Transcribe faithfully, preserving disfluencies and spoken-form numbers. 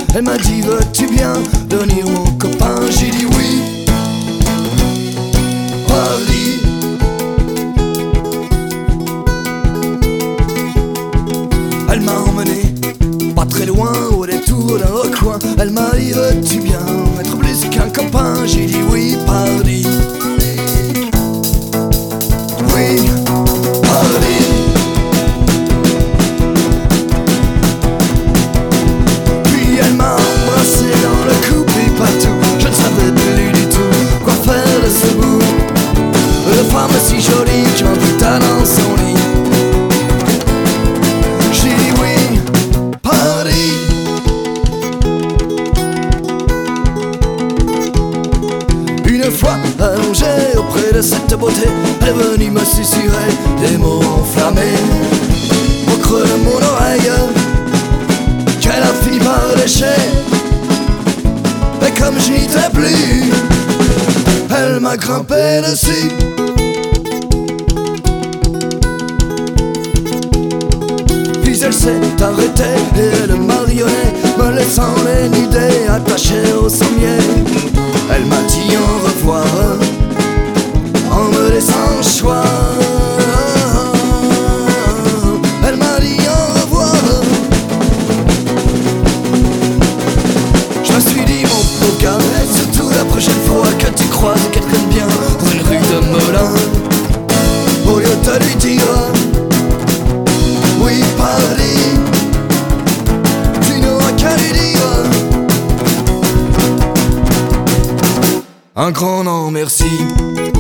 Elle m'a dit veux-tu bien devenir mon copain? J'ai dit oui. Paris. Elle m'a emmené pas très loin au détour d'un recoin. Elle m'a dit veux-tu bien être plus qu'un copain? J'ai dit oui. Paris. Oui. Paris. Puis elle m'a embrassé dans le coupé partout. Je ne savais plus du tout quoi faire de ce bout de femme si jolie qui m'invita dans son lit. J'ai dit oui. Paris. Une fois allongé auprès de cette beauté, elle est venue me susurrer des mots enflammés au creux de mon oreille, qu'elle a fini par lécher. Mais comme j'y étais plus, elle m'a grimpé dessus. Puis elle s'est arrêtée et elle marionnait, me laissant les nudés attachés au sommier. Elle m'a dit au revoir en me laissant le choix. Elle m'a dit au revoir. Je me suis dit mon beau gars, surtout la prochaine fois que tu croises quelqu'un de bien dans une rue de Melun, au lieu de lui dire oui Paris, tu n'auras qu'à lui dire un grand non merci.